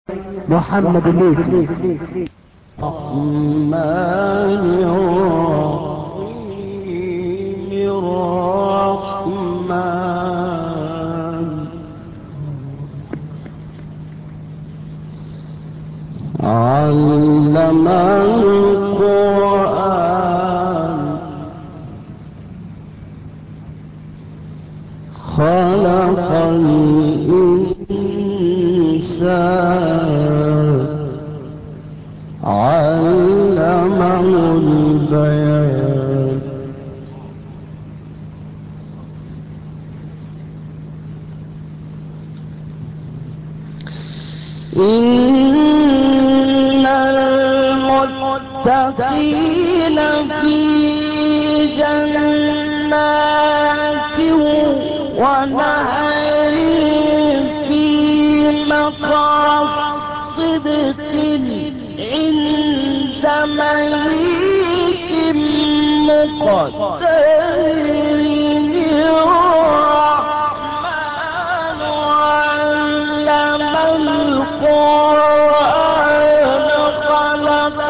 محمد الليثي. الرحمن الرحيم الرحمن علم القرآن خلق الإنسان علمه البيان إن المتقين في جنات ونهر في مقعد صدق عند مليك مقتدر. الرحمن علم القرآن خلق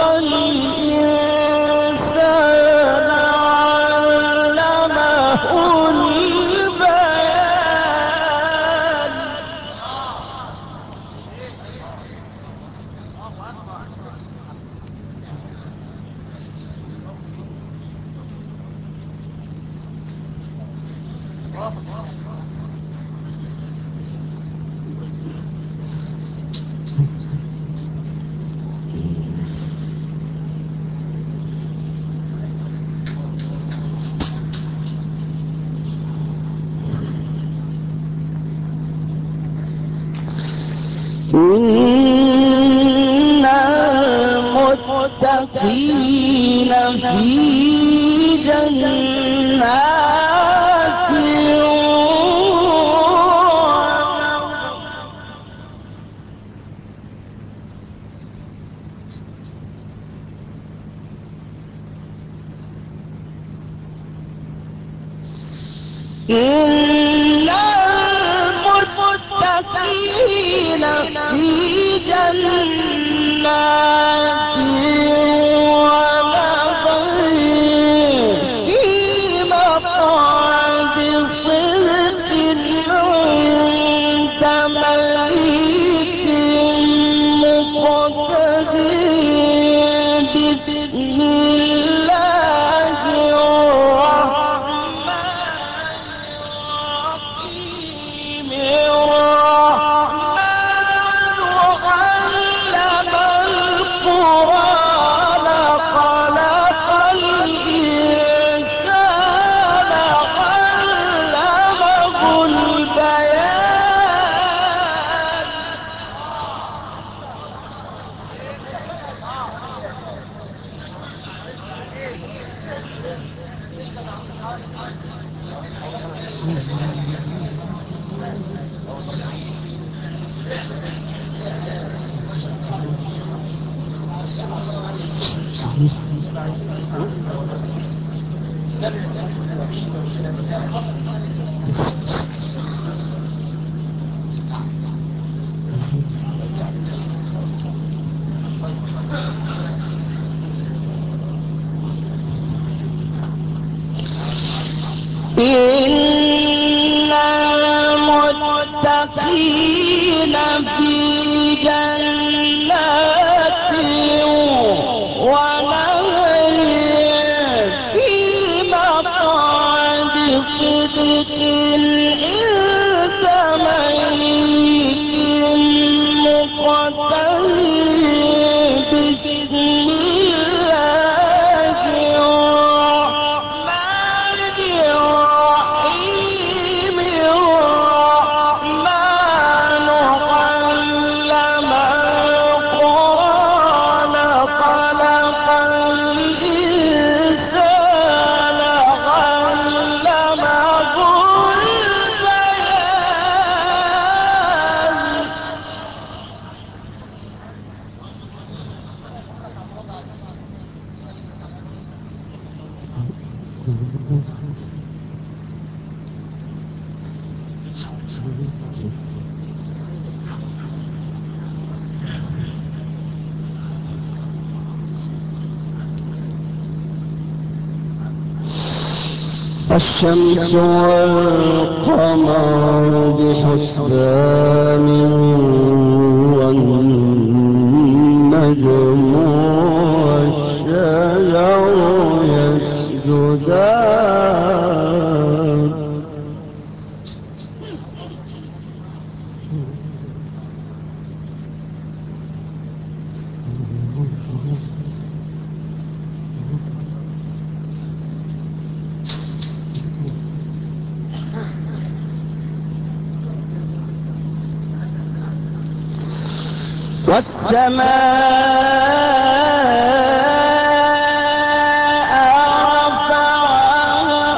الإنسان علمه البيان. إن المتقين في جنات إن المتقين في جنات ونهر في مقعد صدق عند مليك مقتدر. بسم الله الرحمن الرحيم. علم القرآن خلق الإنسان علمه البيان. إن المتقين في جنات ونهر في مقعد صدق عند مليك مقتدر. بسم الله الرحمن الرحيم. الرحمن علم الشمس والقمر بحسبان والنجم والشجر يسجدان والسماء رفعها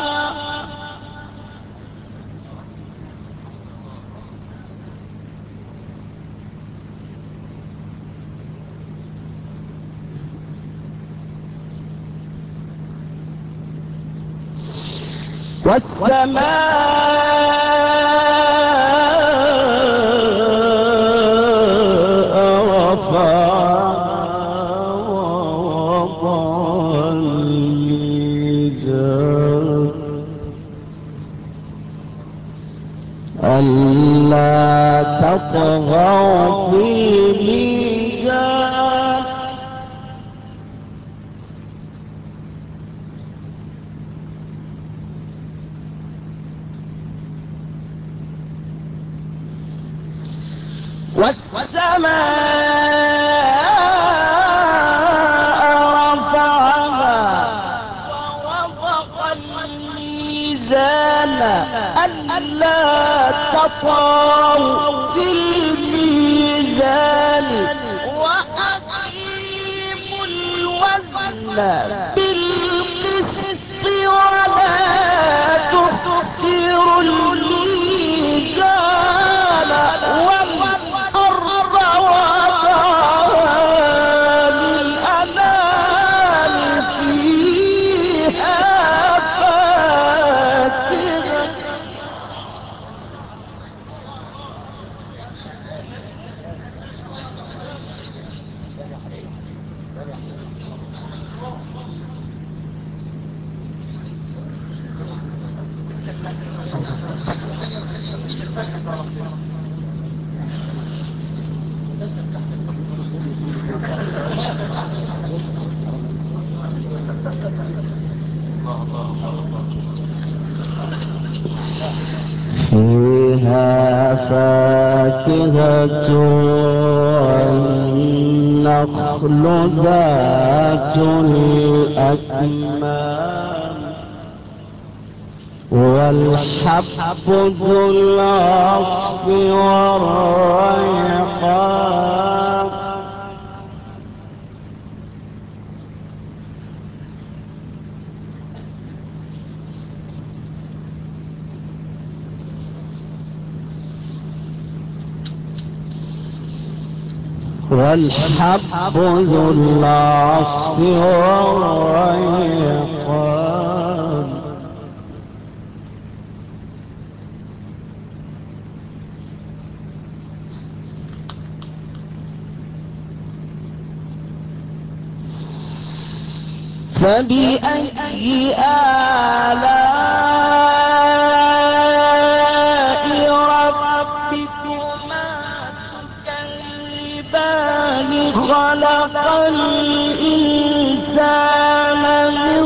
ألا تطغوا في الميزان والسماء رفعها ووضع الميزان ألا تطغوا في الميزان وأقيموا الوزن بالقسط ولا تخسروا الميزان والأرض وضعها للأنام فيها فاكهة فيها فاكهة والنخل ذات الأكمام والحب ذو العصف والريحان والحب ذو العصف والريحان فبأي آلاء ربكما تكذبان خلق الإنسان من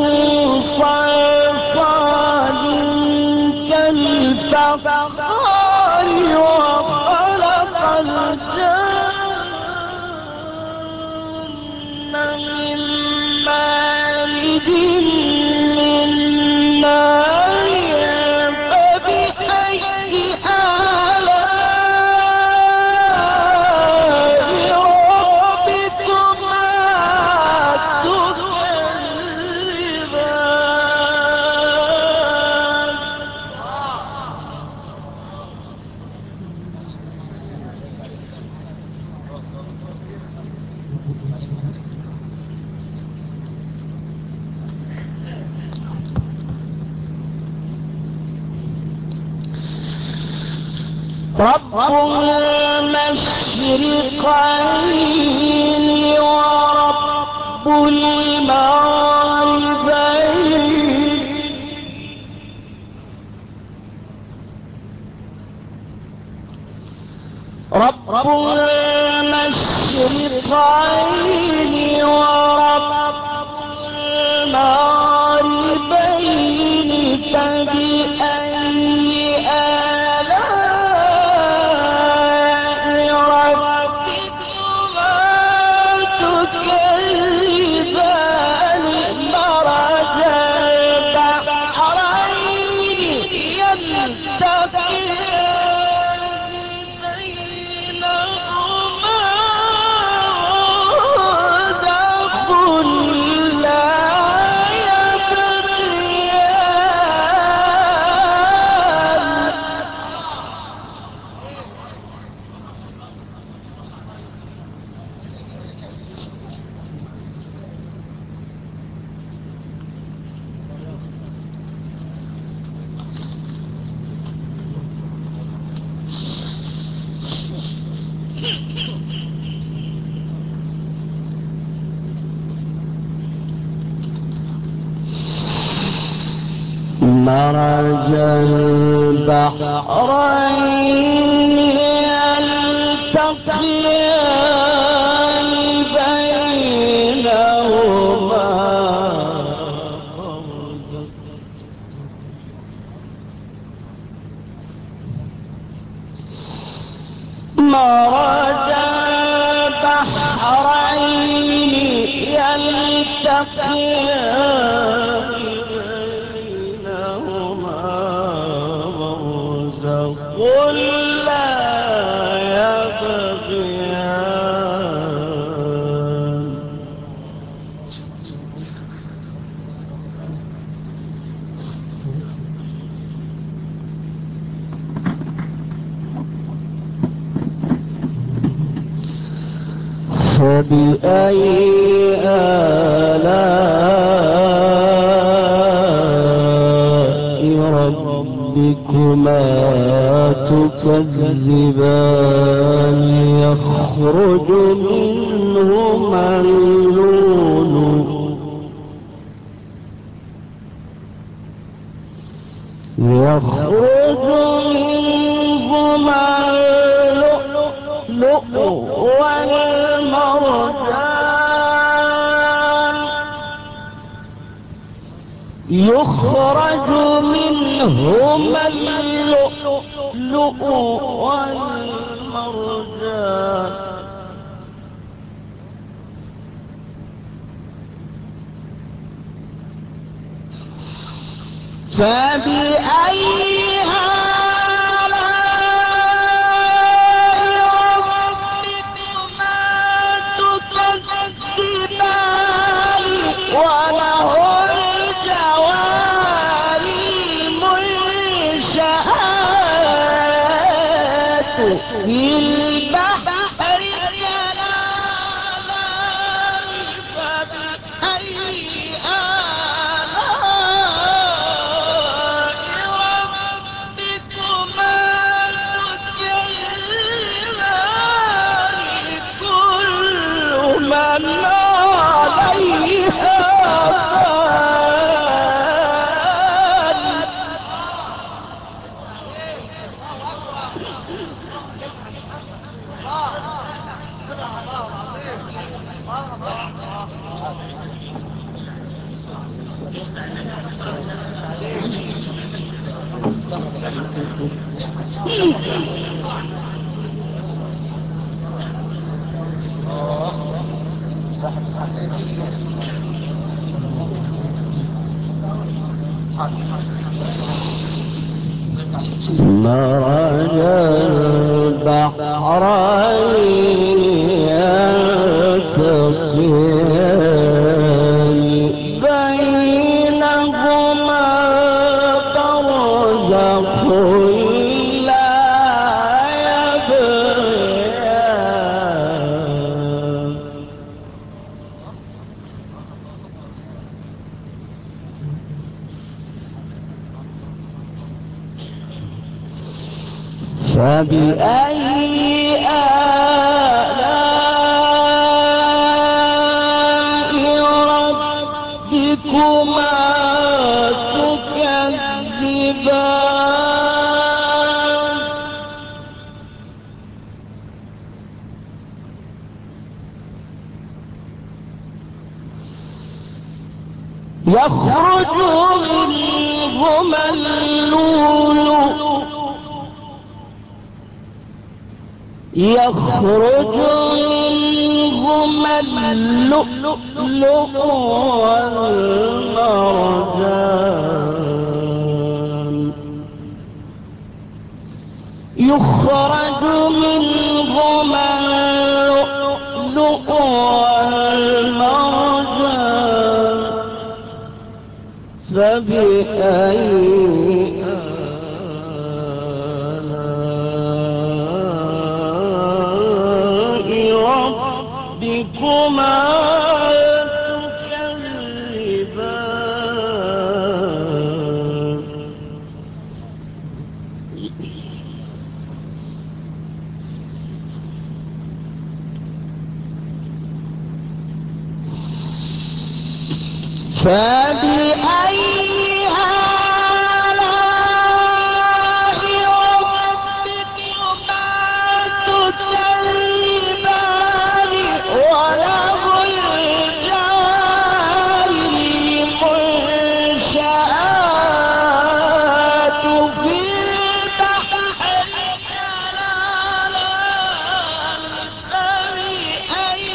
صلصال كالفخار وخلق الجن من مارج من نار فبأي آلاء ربكما تكذبان رب المشرقين ورب المغربين المشرقين ورب المغربين فبأي آلاء ربكما تكذبان مرج البحرين يلتقيان بينهما برزخ لا يبغيان. مرج البحرين يلتقيان بينهما مرج البحرين يلتقيان قل لا يبغيان. فبأي آلاء ربكما تكذبان يخرج منهما اللؤلؤ والمرجان يخرج منهما اللؤلؤ والمرجان. فبأي آلاء ربكما تكذبان وله الجوار المنشآت في البحر كالأعلام. فبأي مرج البحرين يلتقيان بينهما برزخ لا يبغيان. فبأي آلاء ربكما تكذبان. يخرج منهما اللؤلؤ والمرجان يخرج منهما اللؤلؤ والمرجان فبأي آلاء ربكما تكذبان فبأي آلاء ربكما تكذبان وله الجوار المنشآت في البحر كالأعلام فبأي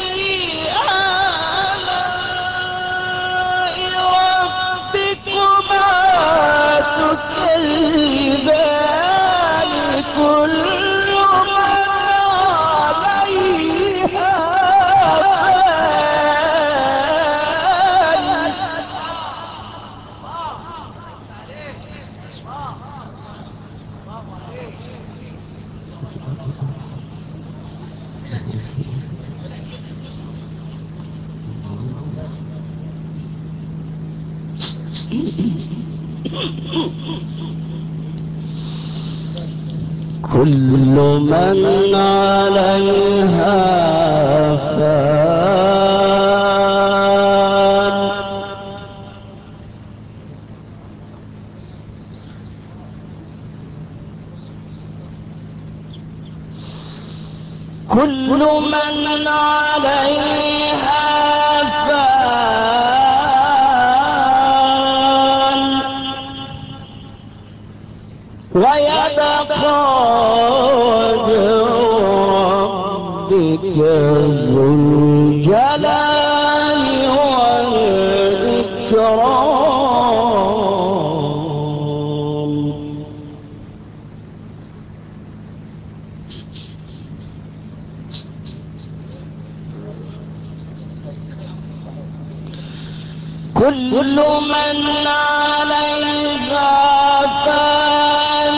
آلاء ربكما تكذبان كل من عليها كل من عليها فان كل من عليها فان ويبقى وجه ربك ذو الجلال والإكرام كل من عليها فان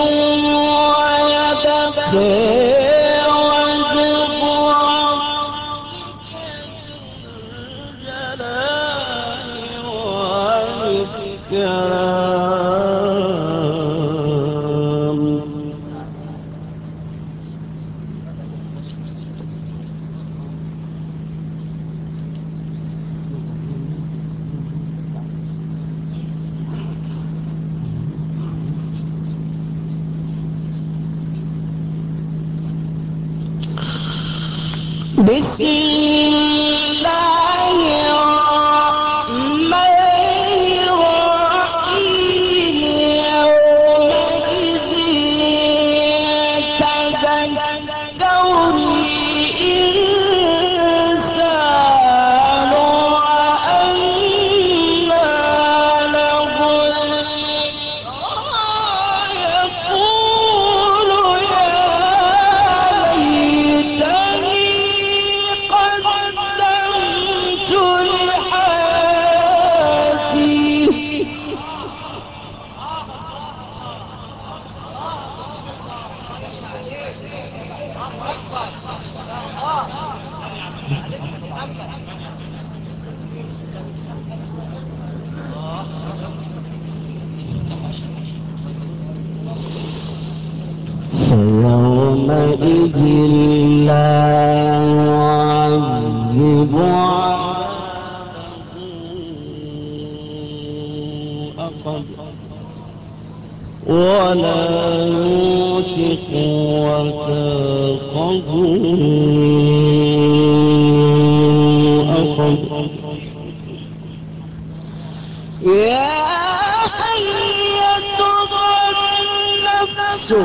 بسم الله الرحمن الرحيم يومئذ تذكر الإنسان وأنى له الذكرى يقول يا ليتني قدمت لحياتي فيومئذ لا يعذب عذابه أحد ولا يوثق وثاقه أحد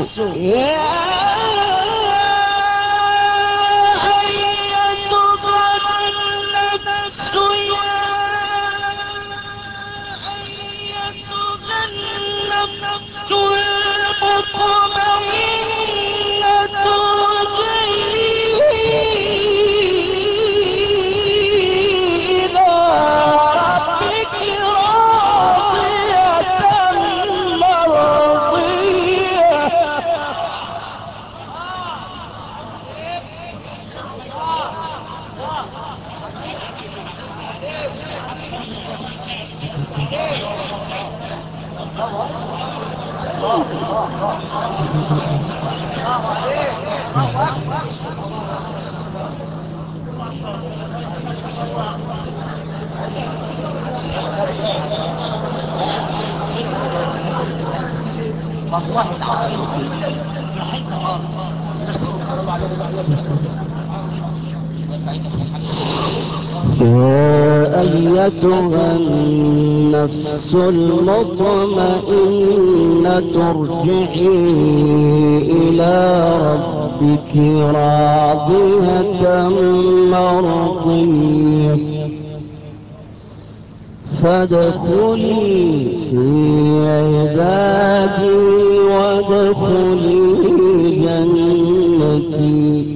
يا أيتها النفس المطمئنة ارجعي إلى ربك راضية مرضية فادخلي في عبادي وادخلي جنتي.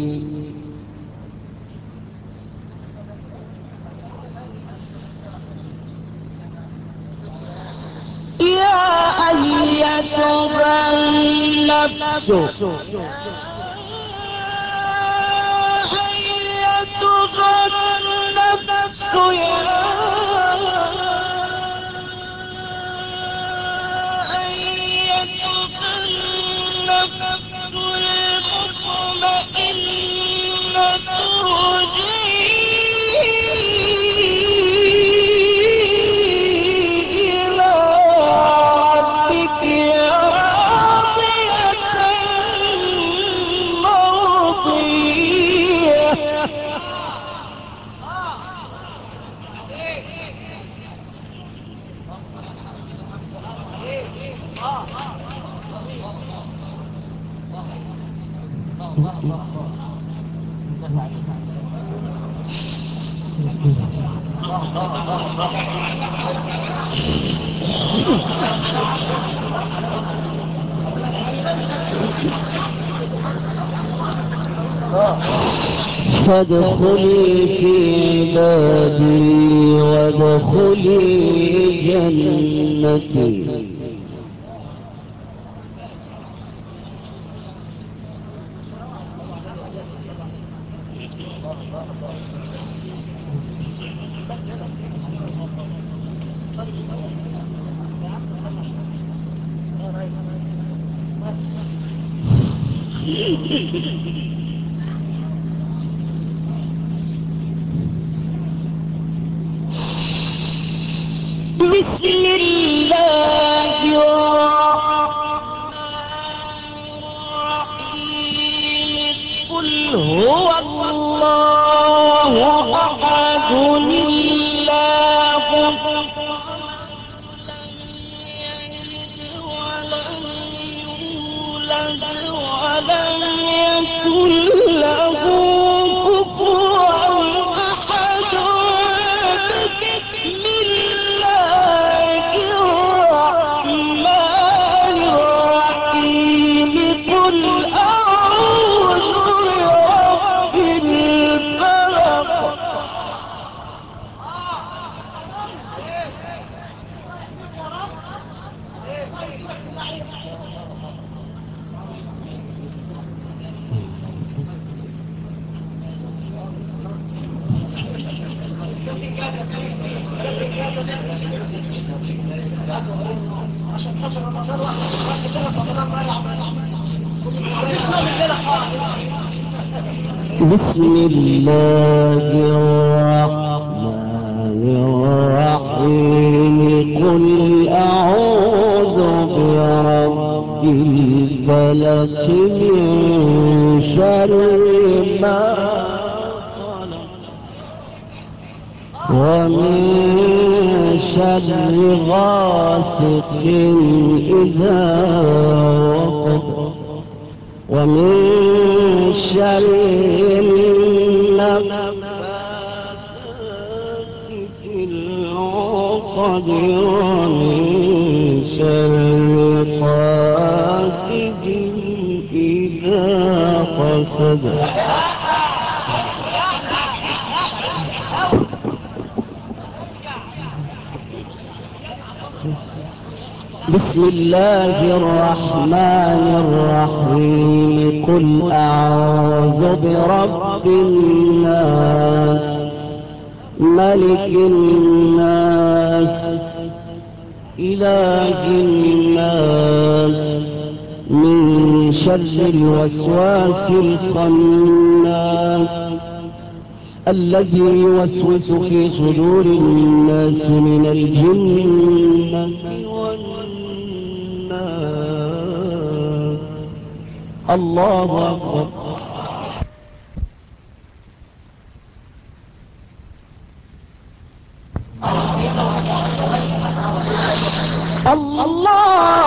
يا أيتها النفس فادخلي في عبادي وادخلي جنتي. بسم الله الرحمن الرحيم. قل هو الله أحد الله ولم يولد ولم يكن له كفوا أحد. بسم الله الرحمن الرحيم. قل أعوذ برب الفلق. بسم الله الرحمن الرحيم. قل أعوذ برب الفلق من شر ما خلق ومن شر غاسق إذا وقب ومن شر النفاثات في العقد ومن شر حاسد إذا حسد. بسم الله الرحمن الرحيم. قل أعوذ برب الناس ملك الناس إله الناس من شر الوسواس الخناس الذي يوسوس في صدور الناس من الجنة والناس. الله أكبر. الله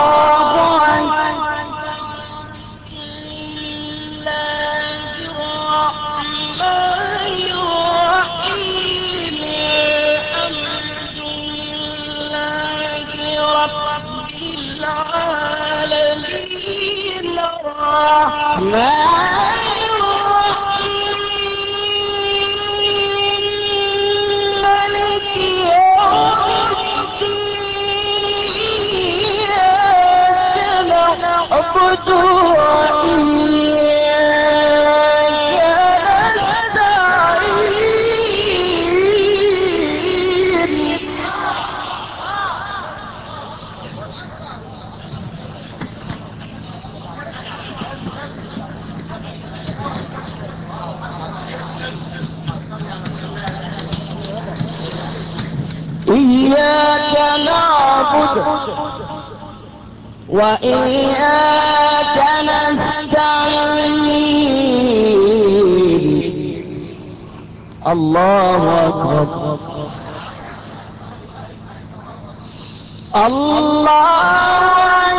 إياك نعبد وإياك نستعين. الله أكبر. الله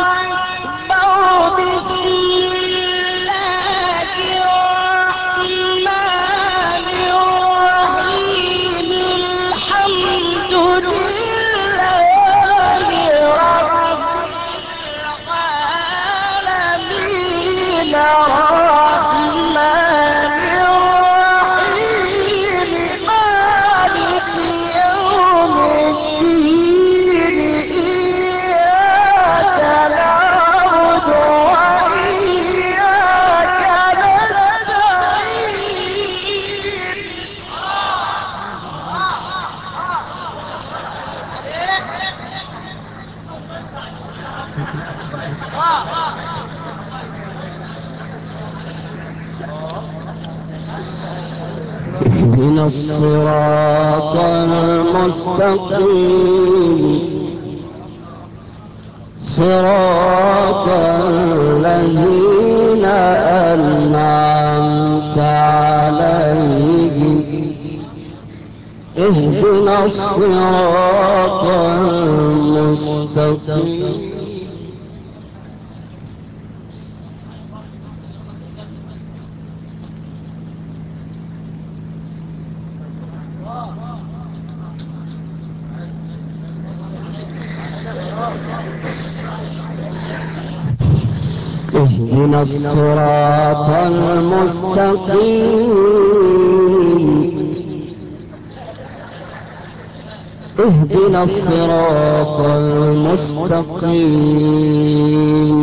اهدنا الصراط المستقيم صراط الذين أنعمت عليهم. اهدنا الصراط المستقيم. اهدنا الصراط المستقيم. اهدنا الصراط المستقيم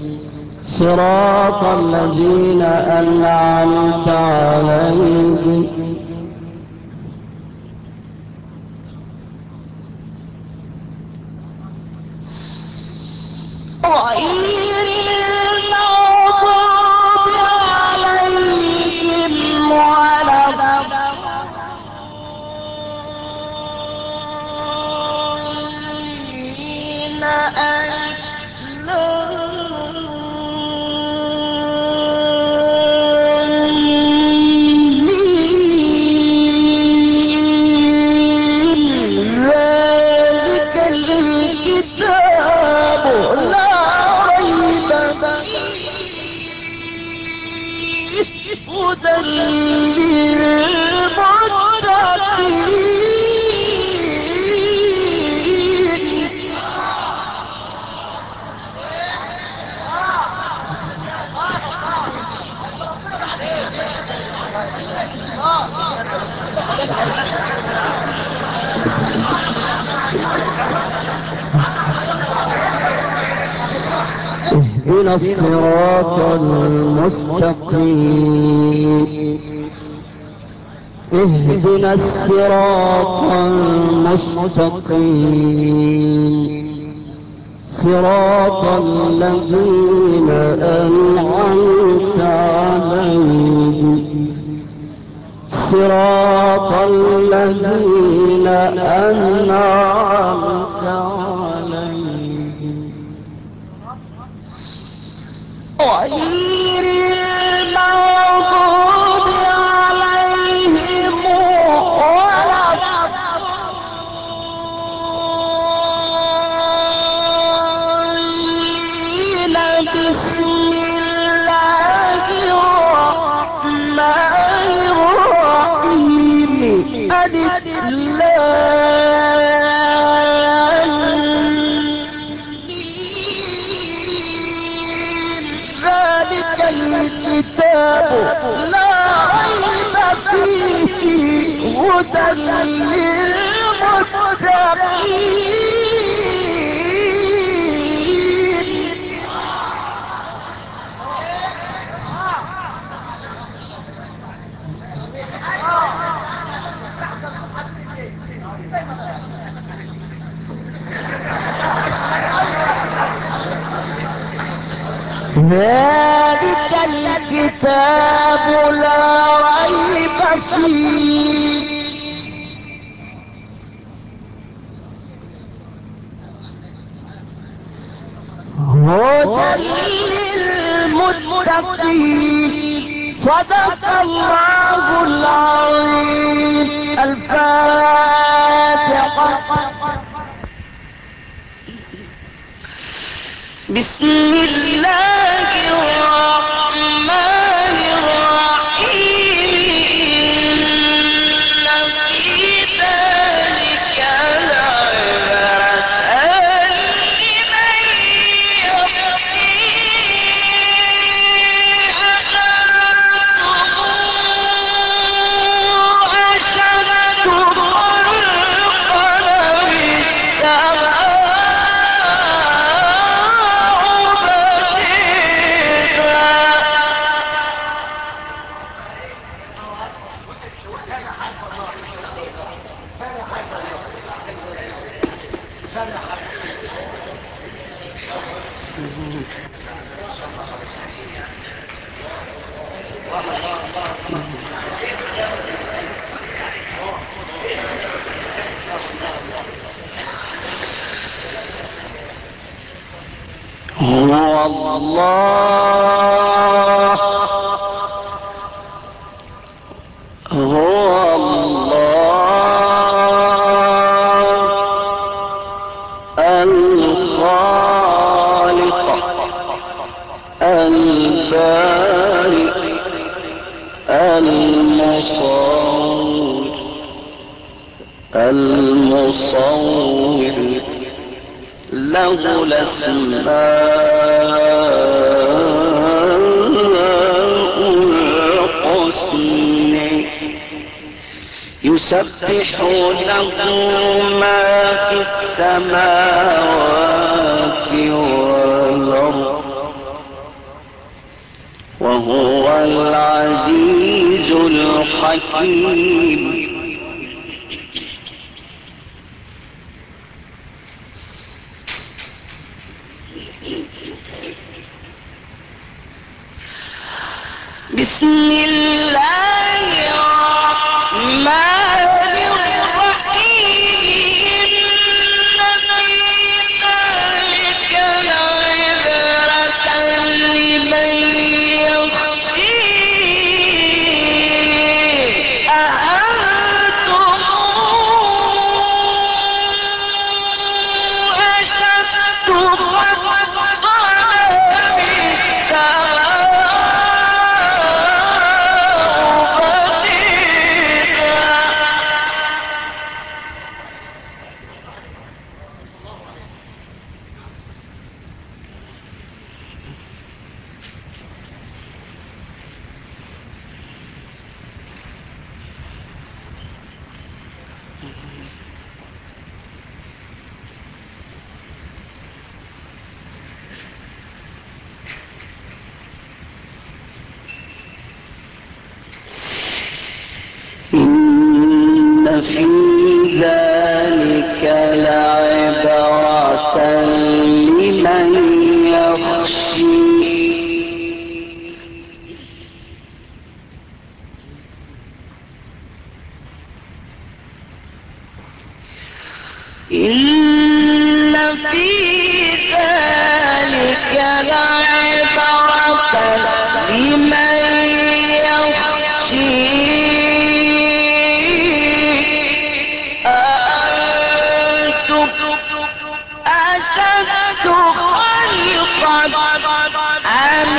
صراط الذين أنعمت عليهم اهدنا الصراط المستقيم اهدنا الصراط المستقيم صراط الذين أنعمت عليهم صراط الذين أنعمت عليهم غير المغضوب عليهم ولا الضالين بسم الله الرحمن الرحيم ألف لام ذلك الكتاب لا ريب فيه هدى للمتقين ذلك الكتاب لا ريب فيه هدى للمتقين صدق الله العظيم الفاتحة بسم الله الرحمن الرحيم إن في ذلك لعبرة لمن يتقي أشد خلقا بالسماء هو الله هو الله الخالق البارئ المصور له الأسماء الحسنى يسبح له ما في السماوات والأرض وهو العزيز الحكيم بسم الله الرحمن الرحيم إن في ذلك لعبرة لمن يخشى أأنتم أشد خلقا بالسماء إن في ذلك لعبرة لمن يخشى أأنتم أشد خلقا أم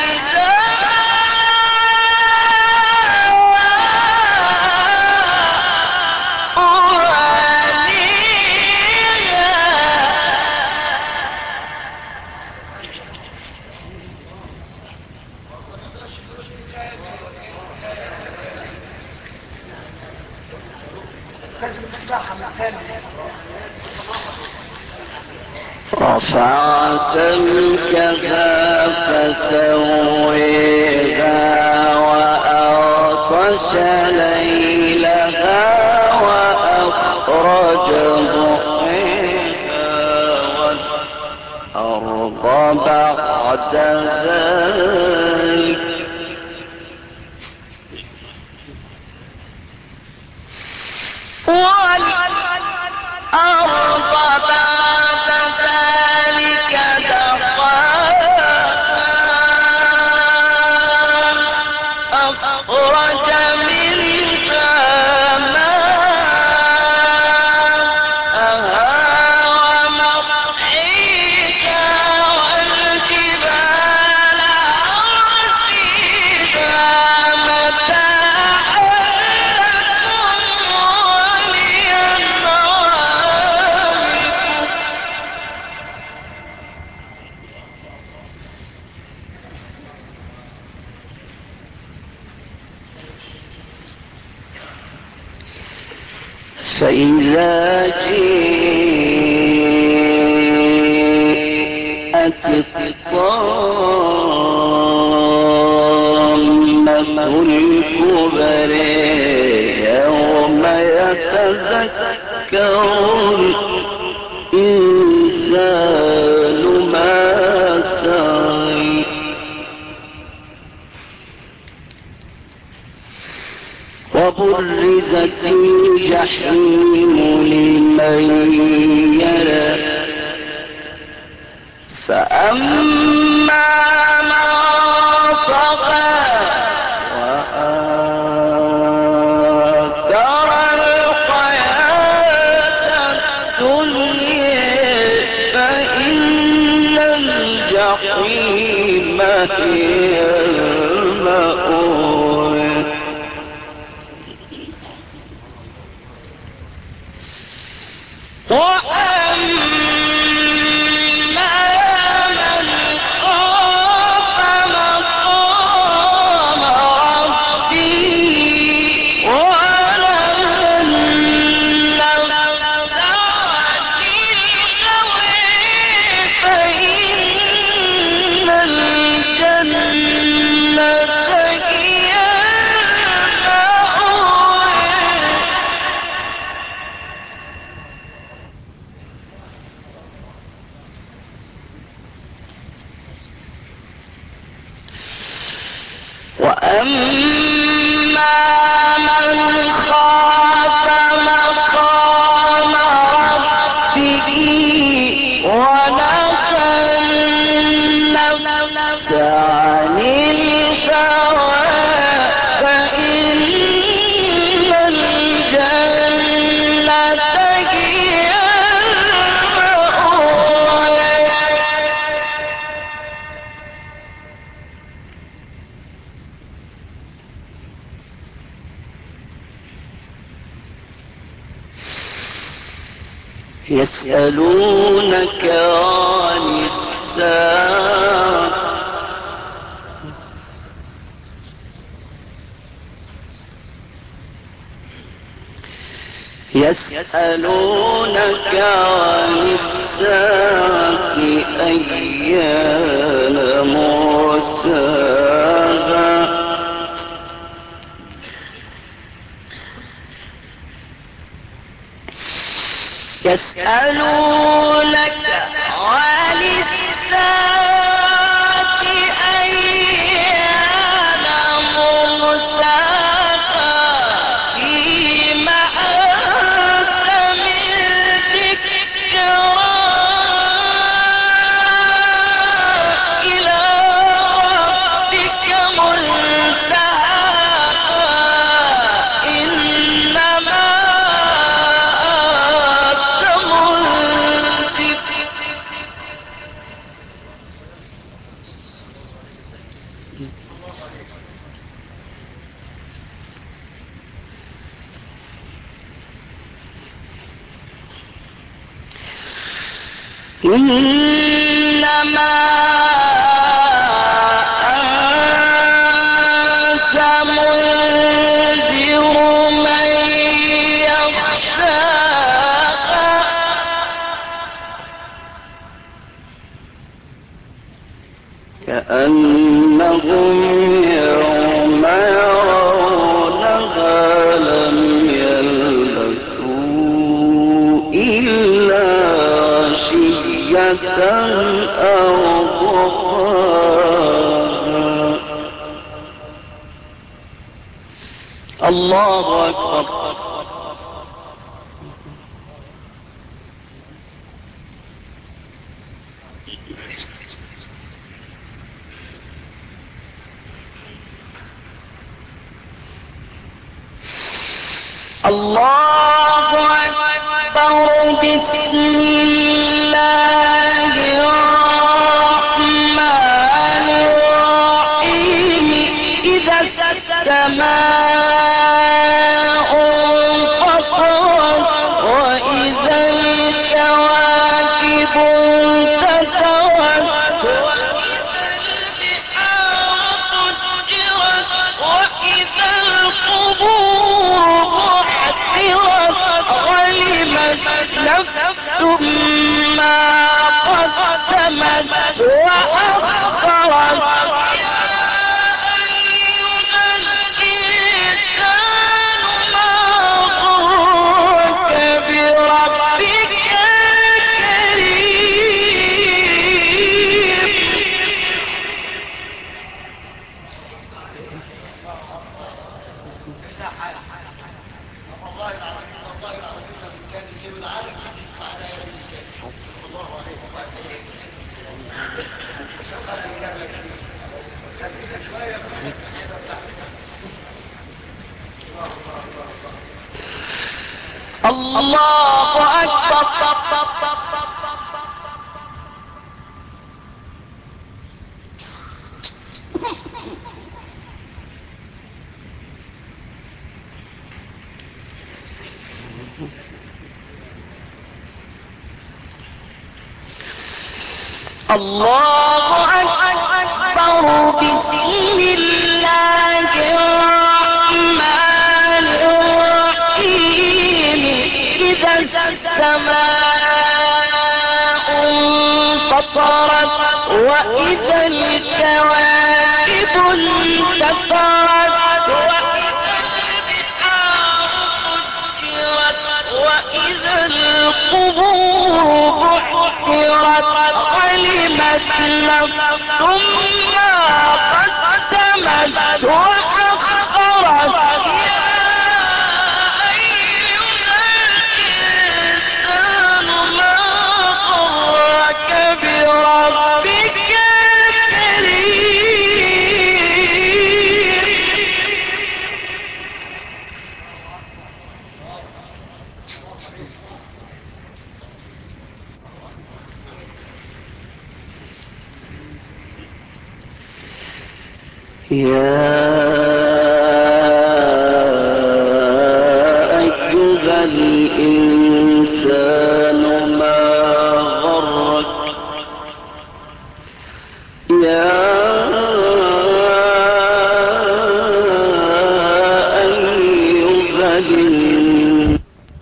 رفع سمكها فسويها وأغطش ليلها وأخرج ضحيها والأرض بعد ذلك والأرض بعد ذلك دحاها أخرج منها ماءها ومرعيها والجبال أرسيها متاعا لكم ولأنعامكم فإذا جاءت الطامة الكبرى يوم يتذكر الإنسان ما سعى وبرزت الجحيم لمن يرى فأما من طغى وآثر الحياة الدنيا فإن الجحيم هي المأوى وأما من خاف مقام ربه ونهى النفس عن الهوى فإن الجنة هي المأوى وأما من خاف مقام ربه ونهى النفس عن الهوى فإن الجنة هي المأوى يسألونك عن الساعة يسألونك عن الساعة أيان مرساها يسألونك عن الساعة أيان مرساها فيما أنت من ذكرها إنما أنت منذر من يخشاها كأنهم يوم يرونها لم يلبثوا إلا عشية أو ضحاها. الله أكبر. الله أكبر. بسم الله الرحمن الرحيم. إذا السماء انفطرت وإذا الكواكب انتثرت وإذا البحار فجرت وإذا القبور علمت نفس ما قدمت وأخرت. يا أيها الإنسان ما غرك بربك الكريم. الله أكبر. الله أكبر. بسم الله الرحمن الرحيم. إذا السماء انفطرت وإذا الكواكب انتثرت وإذا البحار فجرت وإذا القبور بعثرت علمت نفس ما قدمت وأخرت. يا أيها الإنسان ما غرك بربك الكريم. يا أيها الإنسان ما غرك. يا أيها الإنسان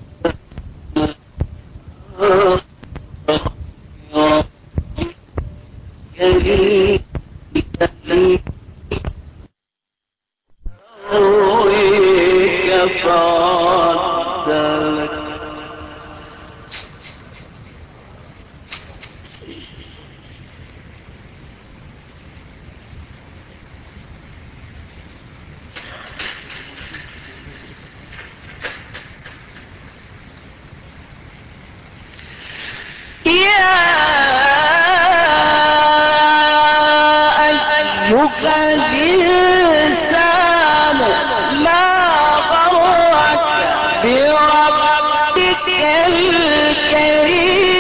ما غرك بربك الكريم.